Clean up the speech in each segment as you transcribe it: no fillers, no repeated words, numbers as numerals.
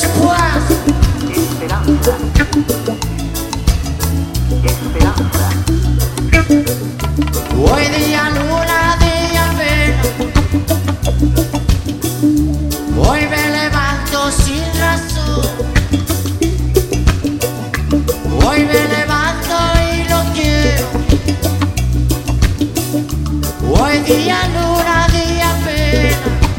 l'espoir. Esperanza. Esperanza. Hoy día luna, día pena. Hoy me levanto sin razón. Hoy me levanto y lo quiero. Hoy día luna, día pena.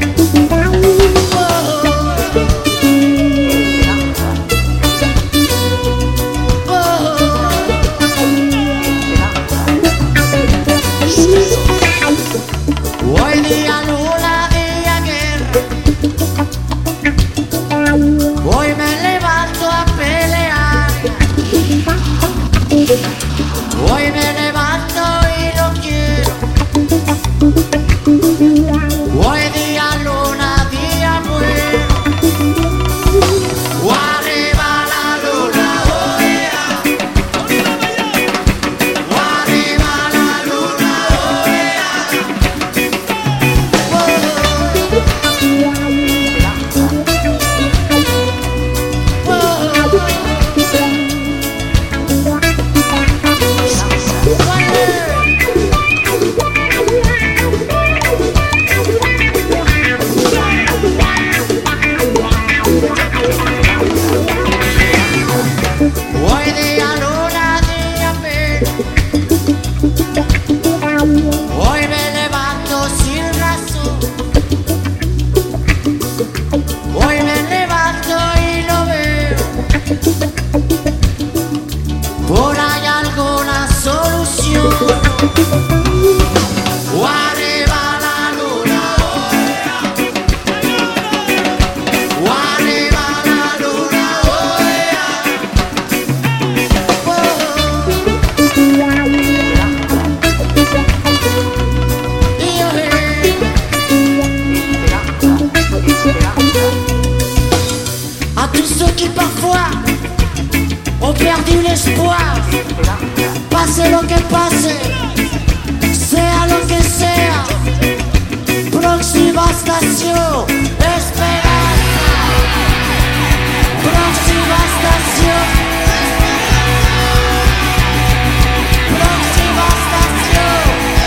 Hoy día luna, día guerra. Hoy me levanto a pelear. Hoy me levanto y lo quiero. Hoy día luna, día bueno. Arriba la luna, oh yeah. Arriba la luna, oh Hoy día luna, día pena. Hoy me levanto sin razón. Hoy me levanto y lo veo. Por ahí alguna solución. Arriba la luna, oh yeah. Arriba la luna, oh yeah. À tous ceux qui parfois ont perdu l'espoir, pase lo que pase, sea lo que sea, próxima estación, esperanza, próxima estación, próxima estación.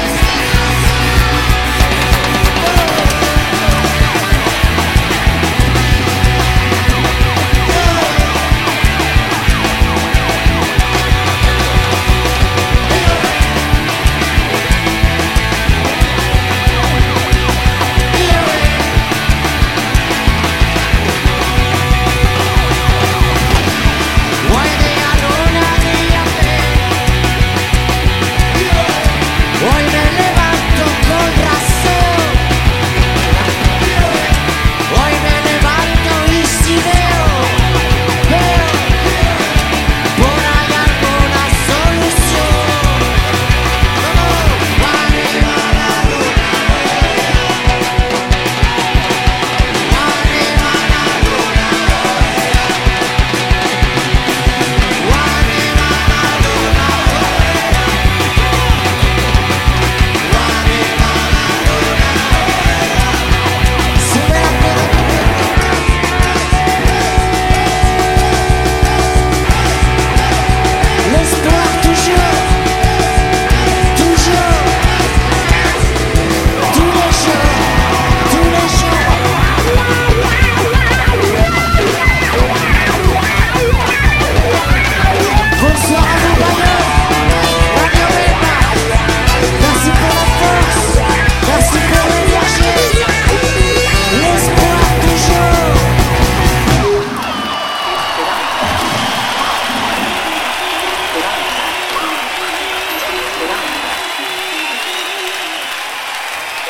Hoy día luna, día pena. Hoy me levanto con razón. Hoy me levanto y si veo por ahí alguna solución. Arriba la luna, arriba la luna, arriba la luna, sube la l'espoir toujours, toujours, tous les jours, tous les jours. Bonsoir à vous, Bayonne.